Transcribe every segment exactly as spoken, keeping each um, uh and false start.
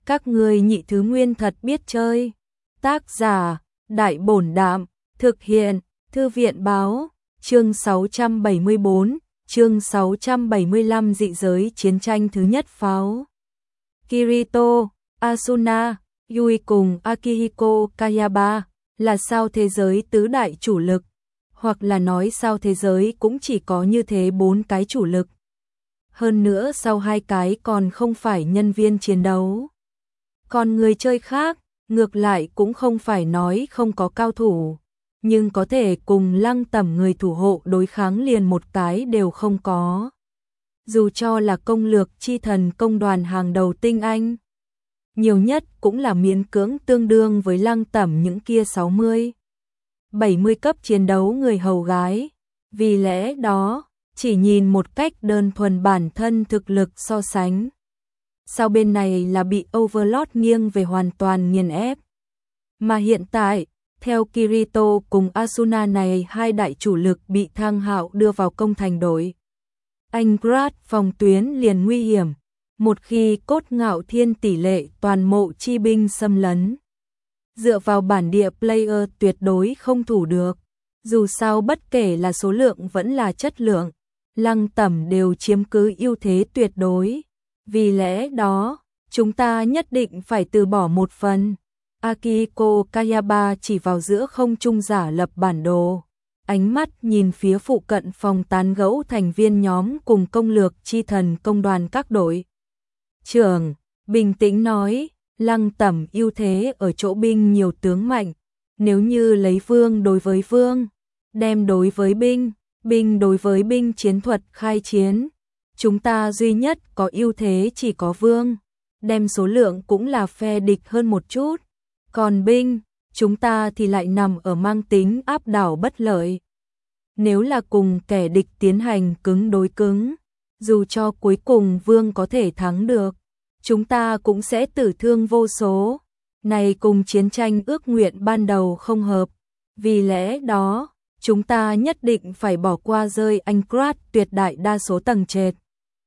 Các ngươi nhị thứ nguyên thật biết chơi. Tác giả, Đại Bổn Đạm, thực hiện, Thư viện Báo, chương sáu trăm bảy mươi bốn, chương sáu trăm bảy mươi lăm dị giới chiến tranh thứ nhất pháo. Kirito, Asuna, Yui cùng Akihiko Kayaba là sao thế giới tứ đại chủ lực, hoặc là nói sao thế giới cũng chỉ có như thế bốn cái chủ lực. Hơn nữa sau hai cái còn không phải nhân viên chiến đấu. Còn người chơi khác, ngược lại cũng không phải nói không có cao thủ, nhưng có thể cùng Lăng Tẩm người thủ hộ đối kháng liền một cái đều không có. Dù cho là công lược chi thần công đoàn hàng đầu tinh anh, nhiều nhất cũng là miễn cưỡng tương đương với Lăng Tẩm những kia sáu mươi, bảy mươi cấp chiến đấu người hầu gái. Vì lẽ đó, chỉ nhìn một cách đơn thuần bản thân thực lực so sánh, sau bên này là bị Overlord nghiêng về hoàn toàn nghiền ép. Mà hiện tại, theo Kirito cùng Asuna này hai đại chủ lực bị Thang Hạo đưa vào công thành đội, Aincrad phòng tuyến liền nguy hiểm. Một khi Cốt Ngạo Thiên tỷ lệ toàn mộ chi binh xâm lấn, dựa vào bản địa player tuyệt đối không thủ được. Dù sao bất kể là số lượng vẫn là chất lượng, Lăng Tẩm đều chiếm cứ ưu thế tuyệt đối. Vì lẽ đó, chúng ta nhất định phải từ bỏ một phần. Akihiko Kayaba chỉ vào giữa không trung giả lập bản đồ, ánh mắt nhìn phía phụ cận phòng tán gẫu thành viên nhóm cùng công lược chi thần công đoàn các đội trưởng, bình tĩnh nói, Lăng Tẩm ưu thế ở chỗ binh nhiều tướng mạnh. Nếu như lấy vương đối với vương, đem đối với binh, binh đối với binh chiến thuật khai chiến, chúng ta duy nhất có ưu thế chỉ có vương, đem số lượng cũng là phe địch hơn một chút. Còn binh, chúng ta thì lại nằm ở mang tính áp đảo bất lợi. Nếu là cùng kẻ địch tiến hành cứng đối cứng, dù cho cuối cùng vương có thể thắng được, chúng ta cũng sẽ tử thương vô số. Này cùng chiến tranh ước nguyện ban đầu không hợp. Vì lẽ đó, chúng ta nhất định phải bỏ qua rơi Aincrad tuyệt đại đa số tầng trệt.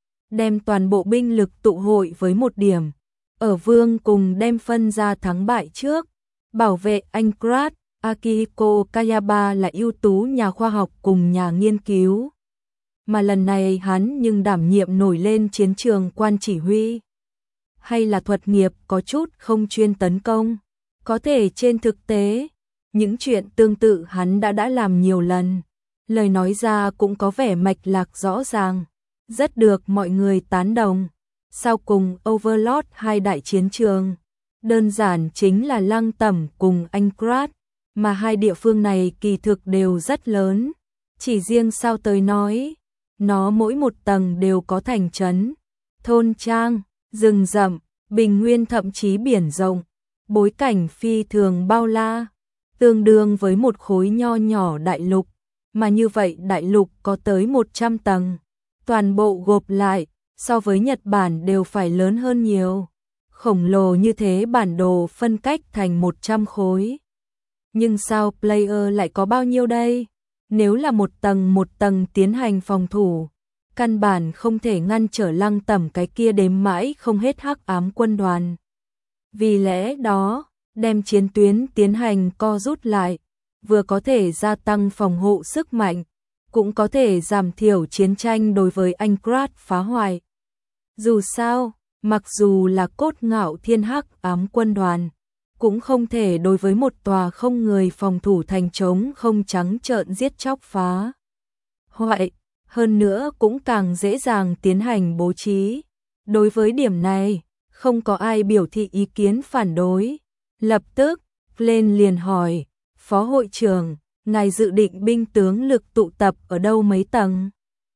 Đem toàn bộ binh lực tụ hội với một điểm. Ở vương cùng đem phân ra thắng bại trước. Bảo vệ Aincrad, Akihiko Kayaba là ưu tú nhà khoa học cùng nhà nghiên cứu. Mà lần này hắn nhưng đảm nhiệm nổi lên chiến trường quan chỉ huy. Hay là thuật nghiệp có chút không chuyên tấn công. Có thể trên thực tế, những chuyện tương tự hắn đã đã làm nhiều lần. Lời nói ra cũng có vẻ mạch lạc rõ ràng, rất được mọi người tán đồng. Sau cùng Overlord hai đại chiến trường, đơn giản chính là Lăng Tẩm cùng Aincrad, mà hai địa phương này kỳ thực đều rất lớn. Chỉ riêng sao tới nói, nó mỗi một tầng đều có thành trấn, thôn trang, rừng rậm, bình nguyên thậm chí biển rộng, bối cảnh phi thường bao la, tương đương với một khối nho nhỏ đại lục, mà như vậy đại lục có tới một trăm tầng, toàn bộ gộp lại, so với Nhật Bản đều phải lớn hơn nhiều. Khổng lồ như thế bản đồ phân cách thành một trăm khối. Nhưng sao player lại có bao nhiêu đây? Nếu là một tầng một tầng tiến hành phòng thủ, căn bản không thể ngăn trở Lăng Tẩm cái kia đếm mãi không hết hắc ám quân đoàn. Vì lẽ đó, đem chiến tuyến tiến hành co rút lại, vừa có thể gia tăng phòng hộ sức mạnh, cũng có thể giảm thiểu chiến tranh đối với Aincrad phá hoại. Dù sao, mặc dù là Cốt Ngạo Thiên hắc ám quân đoàn, cũng không thể đối với một tòa không người phòng thủ thành trống không trắng trợn giết chóc phá hoại. Hơn nữa cũng càng dễ dàng tiến hành bố trí. Đối với điểm này, không có ai biểu thị ý kiến phản đối. Lập tức, lên liền hỏi, Phó hội trưởng, ngài dự định binh tướng lực tụ tập ở đâu mấy tầng?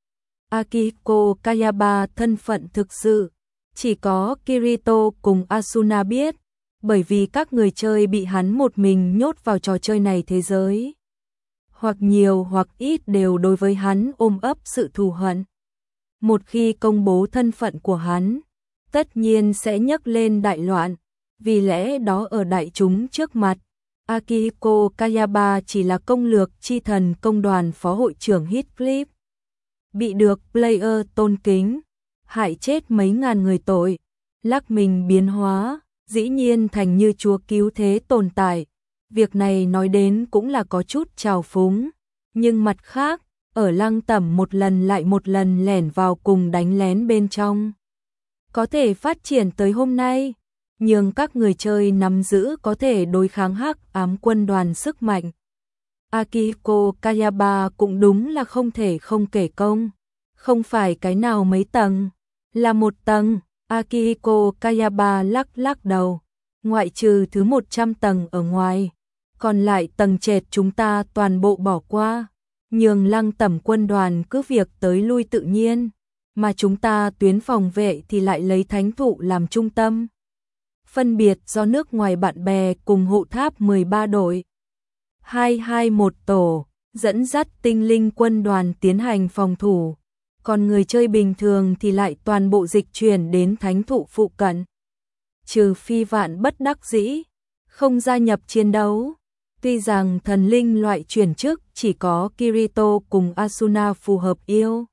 Akihiko Kayaba thân phận thực sự, chỉ có Kirito cùng Asuna biết, bởi vì các người chơi bị hắn một mình nhốt vào trò chơi này thế giới. Hoặc nhiều hoặc ít đều đối với hắn ôm ấp sự thù hận. Một khi công bố thân phận của hắn, tất nhiên sẽ nhấc lên đại loạn. Vì lẽ đó ở đại chúng trước mặt, Akihiko Kayaba chỉ là công lược chi thần công đoàn phó hội trưởng Heathcliff. Bị được player tôn kính, hại chết mấy ngàn người tội, lắc mình biến hóa, dĩ nhiên thành như chúa cứu thế tồn tại. Việc này nói đến cũng là có chút trào phúng, nhưng mặt khác, ở Lăng Tẩm một lần lại một lần lẻn vào cùng đánh lén bên trong. Có thể phát triển tới hôm nay, nhưng các người chơi nắm giữ có thể đối kháng hắc ám quân đoàn sức mạnh. Akihiko Kayaba cũng đúng là không thể không kể công, không phải cái nào mấy tầng, là một tầng. Akihiko Kayaba lắc lắc đầu, ngoại trừ thứ một trăm tầng ở ngoài, còn lại tầng trệt chúng ta toàn bộ bỏ qua, nhường Lăng Tẩm quân đoàn cứ việc tới lui tự nhiên, mà chúng ta tuyến phòng vệ thì lại lấy thánh thụ làm trung tâm. Phân biệt do nước ngoài bạn bè cùng hộ tháp mười ba đội, hai hai một tổ, dẫn dắt tinh linh quân đoàn tiến hành phòng thủ, còn người chơi bình thường thì lại toàn bộ dịch chuyển đến thánh thụ phụ cận. Trừ phi vạn bất đắc dĩ, không gia nhập chiến đấu. Tuy rằng thần linh loại chuyển chức chỉ có Kirito cùng Asuna phù hợp yêu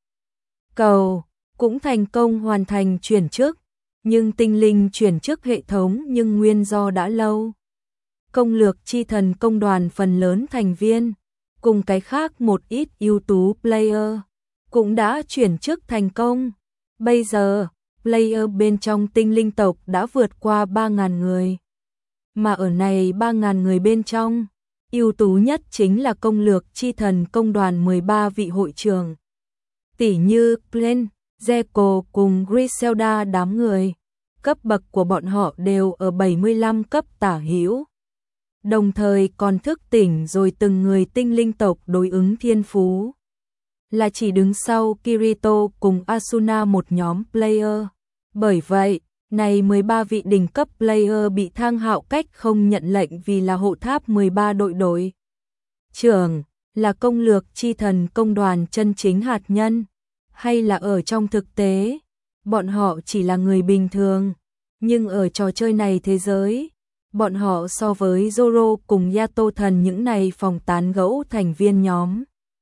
cầu, cũng thành công hoàn thành chuyển chức, nhưng tinh linh chuyển chức hệ thống nhưng nguyên do đã lâu. Công lược chi thần công đoàn phần lớn thành viên, cùng cái khác một ít ưu tú player, cũng đã chuyển chức thành công. Bây giờ, player bên trong tinh linh tộc đã vượt qua ba nghìn người. Mà ở này ba nghìn người bên trong, ưu tú nhất chính là công lược chi thần công đoàn mười ba vị hội trưởng. Tỷ như Glenn, Zeko cùng Griselda đám người, cấp bậc của bọn họ đều ở bảy mươi lăm cấp tả hữu. Đồng thời còn thức tỉnh rồi từng người tinh linh tộc đối ứng thiên phú. Là chỉ đứng sau Kirito cùng Asuna một nhóm player. Bởi vậy, này mười ba vị đỉnh cấp player bị Thang Hạo cách không nhận lệnh vì là hộ tháp mười ba đội đội trưởng, là công lược chi thần công đoàn chân chính hạt nhân, hay là ở trong thực tế, bọn họ chỉ là người bình thường, nhưng ở trò chơi này thế giới, bọn họ so với Zoro cùng Yato thần những này phòng tán gẫu thành viên nhóm,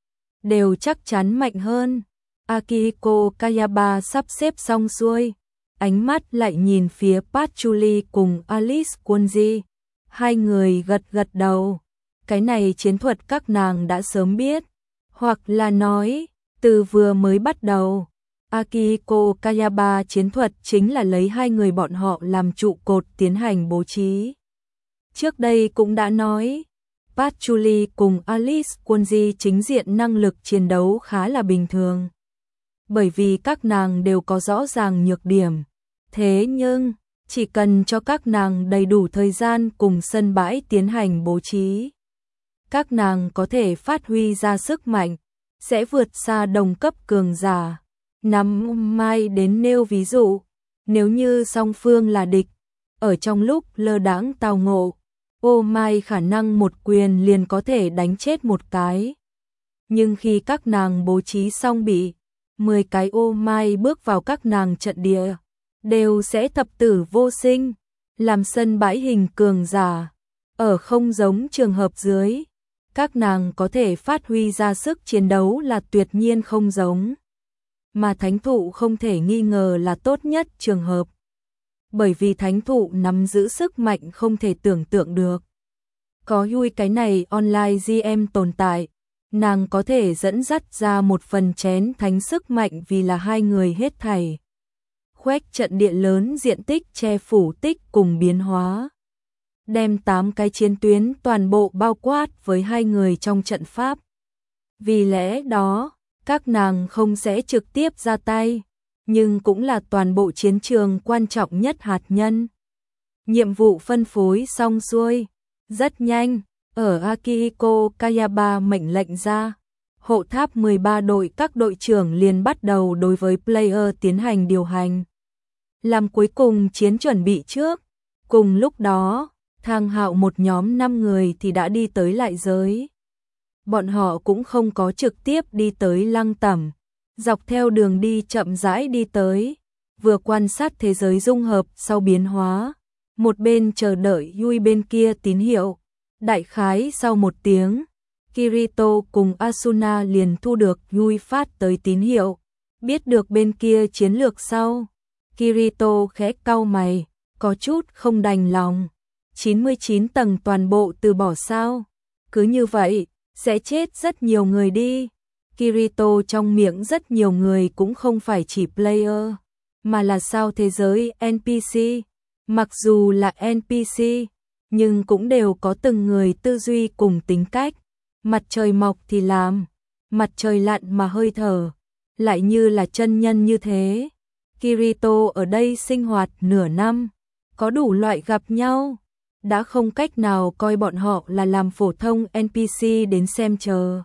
đều chắc chắn mạnh hơn. Akihiko Kayaba sắp xếp xong xuôi, ánh mắt lại nhìn phía Patchouli cùng Alice Kunji. Hai người gật gật đầu. Cái này chiến thuật các nàng đã sớm biết, hoặc là nói, từ vừa mới bắt đầu, Akihiko Kayaba chiến thuật chính là lấy hai người bọn họ làm trụ cột tiến hành bố trí. Trước đây cũng đã nói, Patchouli cùng Alice Kunji chính diện năng lực chiến đấu khá là bình thường, bởi vì các nàng đều có rõ ràng nhược điểm. Thế nhưng, chỉ cần cho các nàng đầy đủ thời gian cùng sân bãi tiến hành bố trí, các nàng có thể phát huy ra sức mạnh, sẽ vượt xa đồng cấp cường giả. Năm mai đến nêu ví dụ, nếu như song phương là địch, ở trong lúc lơ đãng tao ngộ, ô mai khả năng một quyền liền có thể đánh chết một cái. Nhưng khi các nàng bố trí xong bị mười cái ô mai bước vào các nàng trận địa, đều sẽ thập tử vô sinh, làm sân bãi hình cường giả. Ở không giống trường hợp dưới, các nàng có thể phát huy ra sức chiến đấu là tuyệt nhiên không giống. Mà thánh thụ không thể nghi ngờ là tốt nhất trường hợp. Bởi vì thánh thụ nắm giữ sức mạnh không thể tưởng tượng được. Có Yui cái này online giê em tồn tại, nàng có thể dẫn dắt ra một phần chén thánh sức mạnh vì là hai người hết thảy. Khoét trận địa lớn diện tích che phủ tích cùng biến hóa. Đem tám cái chiến tuyến toàn bộ bao quát với hai người trong trận pháp. Vì lẽ đó, các nàng không sẽ trực tiếp ra tay, nhưng cũng là toàn bộ chiến trường quan trọng nhất hạt nhân. Nhiệm vụ phân phối xong xuôi, rất nhanh, ở Akihiko Kayaba mệnh lệnh ra, hộ tháp mười ba đội các đội trưởng liền bắt đầu đối với player tiến hành điều hành. Làm cuối cùng chiến chuẩn bị trước, cùng lúc đó, Thang Hạo một nhóm năm người thì đã đi tới lại giới. Bọn họ cũng không có trực tiếp đi tới Lăng Tẩm, dọc theo đường đi chậm rãi đi tới, vừa quan sát thế giới dung hợp sau biến hóa, một bên chờ đợi Yui bên kia tín hiệu. Đại khái sau một tiếng, Kirito cùng Asuna liền thu được Yui phát tới tín hiệu, biết được bên kia chiến lược sau. Kirito khẽ cau mày, có chút không đành lòng. chín mươi chín tầng toàn bộ từ bỏ sao? Cứ như vậy, sẽ chết rất nhiều người đi. Kirito trong miệng rất nhiều người cũng không phải chỉ player, mà là sao thế giới en pê xê. Mặc dù là en pê xê, nhưng cũng đều có từng người tư duy cùng tính cách. Mặt trời mọc thì làm, mặt trời lặn mà hơi thở, lại như là chân nhân như thế. Kirito ở đây sinh hoạt nửa năm, có đủ loại gặp nhau, đã không cách nào coi bọn họ là làm phổ thông en pê xê đến xem chờ.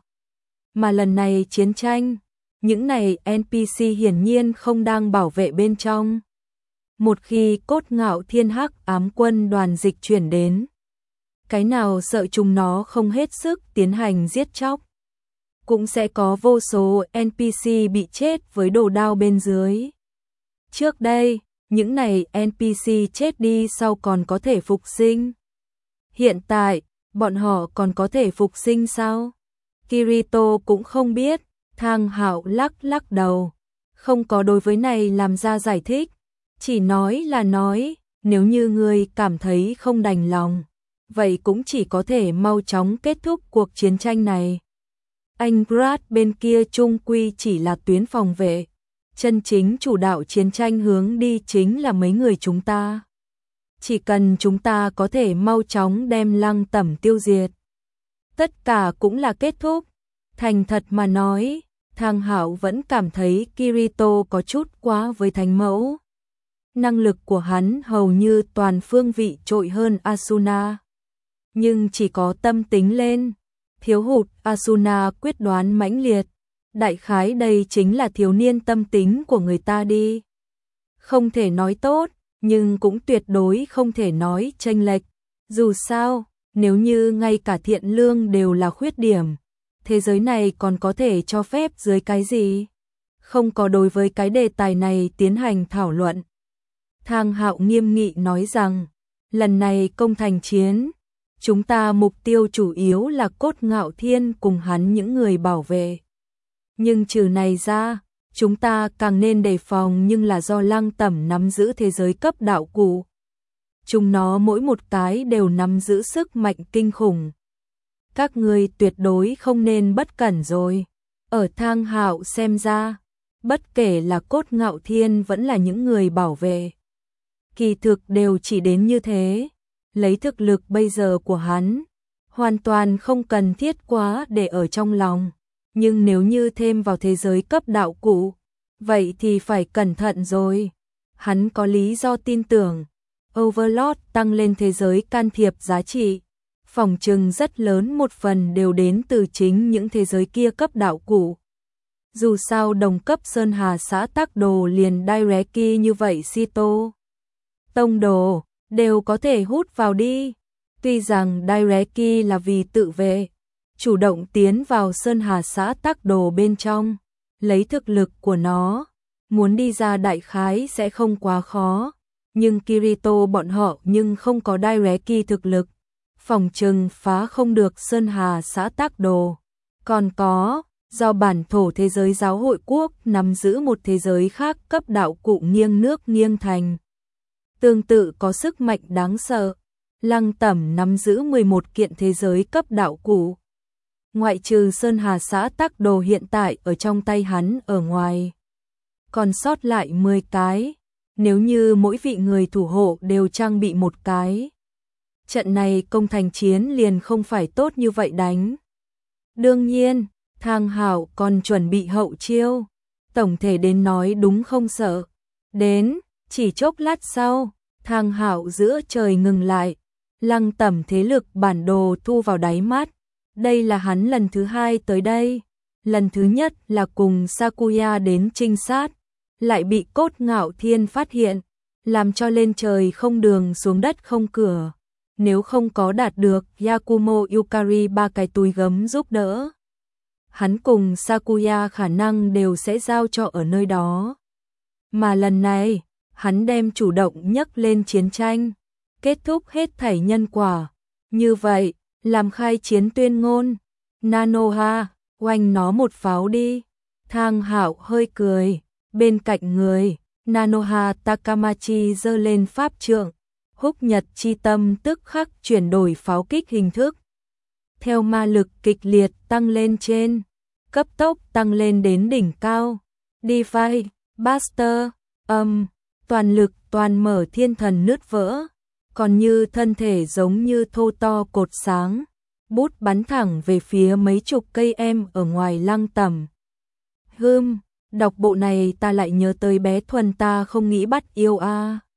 Mà lần này chiến tranh, những này en pê xê hiển nhiên không đang bảo vệ bên trong. Một khi Cốt Ngạo Thiên Hắc Ám Quân đoàn dịch chuyển đến, cái nào sợ chúng nó không hết sức tiến hành giết chóc, cũng sẽ có vô số en pê xê bị chết với đồ đao bên dưới. Trước đây, những này en pê xê chết đi sau còn có thể phục sinh. Hiện tại, bọn họ còn có thể phục sinh sao? Kirito cũng không biết. Thang Hạo lắc lắc đầu, không có đối với này làm ra giải thích, chỉ nói là nói, nếu như ngươi cảm thấy không đành lòng, vậy cũng chỉ có thể mau chóng kết thúc cuộc chiến tranh này. Anh Brad bên kia chung quy chỉ là tuyến phòng vệ, chân chính chủ đạo chiến tranh hướng đi chính là mấy người chúng ta. Chỉ cần chúng ta có thể mau chóng đem Lăng Tẩm tiêu diệt, tất cả cũng là kết thúc. Thành thật mà nói, Thang Hạo vẫn cảm thấy Kirito có chút quá với thánh mẫu. Năng lực của hắn hầu như toàn phương vị trội hơn Asuna. Nhưng chỉ có tâm tính lên, thiếu hụt Asuna quyết đoán mãnh liệt. Đại khái đây chính là thiếu niên tâm tính của người ta đi. Không thể nói tốt, nhưng cũng tuyệt đối không thể nói chênh lệch. Dù sao, nếu như ngay cả thiện lương đều là khuyết điểm, thế giới này còn có thể cho phép dưới cái gì? Không có đối với cái đề tài này tiến hành thảo luận. Thang Hạo nghiêm nghị nói rằng, lần này công thành chiến, chúng ta mục tiêu chủ yếu là Cốt Ngạo Thiên cùng hắn những người bảo vệ. Nhưng trừ này ra, chúng ta càng nên đề phòng nhưng là do Lăng Tẩm nắm giữ thế giới cấp đạo cụ. Chúng nó mỗi một cái đều nắm giữ sức mạnh kinh khủng. Các ngươi tuyệt đối không nên bất cẩn rồi. Ở Thang Hạo xem ra, bất kể là Cốt Ngạo Thiên vẫn là những người bảo vệ, kỳ thực đều chỉ đến như thế. Lấy thực lực bây giờ của hắn, hoàn toàn không cần thiết quá để ở trong lòng. Nhưng nếu như thêm vào thế giới cấp đạo cụ, vậy thì phải cẩn thận rồi. Hắn có lý do tin tưởng, Overlord tăng lên thế giới can thiệp giá trị, phỏng chừng rất lớn một phần đều đến từ chính những thế giới kia cấp đạo cụ. Dù sao đồng cấp Sơn Hà xã Tắc Đồ liền Daireki như vậy Sito Tông Đồ đều có thể hút vào đi. Tuy rằng Daireki là vì tự vệ, chủ động tiến vào Sơn Hà xã Tắc Đồ bên trong, lấy thực lực của nó, muốn đi ra đại khái sẽ không quá khó. Nhưng Kirito bọn họ nhưng không có Daireki thực lực, phòng trừng phá không được Sơn Hà xã Tắc Đồ. Còn có, do bản thổ thế giới giáo hội quốc nắm giữ một thế giới khác cấp đạo cụ nghiêng nước nghiêng thành. Tương tự có sức mạnh đáng sợ, Lăng Tẩm nắm giữ mười một kiện thế giới cấp đạo cụ. Ngoại trừ Sơn Hà xã Tắc Đồ hiện tại ở trong tay hắn ở ngoài, còn sót lại mười cái. Nếu như mỗi vị người thủ hộ đều trang bị một cái, trận này công thành chiến liền không phải tốt như vậy đánh. Đương nhiên, Thang Hạo còn chuẩn bị hậu chiêu. Tổng thể đến nói đúng không sợ. Đến, chỉ chốc lát sau, Thang Hạo giữa trời ngừng lại. Lăng Tẩm thế lực bản đồ thu vào đáy mắt. Đây là hắn lần thứ hai tới đây. Lần thứ nhất là cùng Sakuya đến trinh sát, lại bị Cốt Ngạo Thiên phát hiện, làm cho lên trời không đường xuống đất không cửa. Nếu không có đạt được Yakumo Yukari ba cái túi gấm giúp đỡ, hắn cùng Sakuya khả năng đều sẽ giao cho ở nơi đó. Mà lần này, hắn đem chủ động nhấc lên chiến tranh, kết thúc hết thảy nhân quả. Như vậy, làm khai chiến tuyên ngôn. Nanoha, oanh nó một pháo đi. Thang Hạo hơi cười. Bên cạnh người, Nanoha Takamachi giơ lên pháp trượng, Húc Nhật chi tâm tức khắc chuyển đổi pháo kích hình thức. Theo ma lực kịch liệt tăng lên trên, cấp tốc tăng lên đến đỉnh cao. Defy, Buster, âm, toàn lực toàn mở thiên thần nứt vỡ, còn như thân thể giống như thô to cột sáng, bút bắn thẳng về phía mấy chục cây em ở ngoài lăng tẩm. Hưm, đọc bộ này ta lại nhớ tới bé Thuần ta không nghĩ bắt yêu a. À.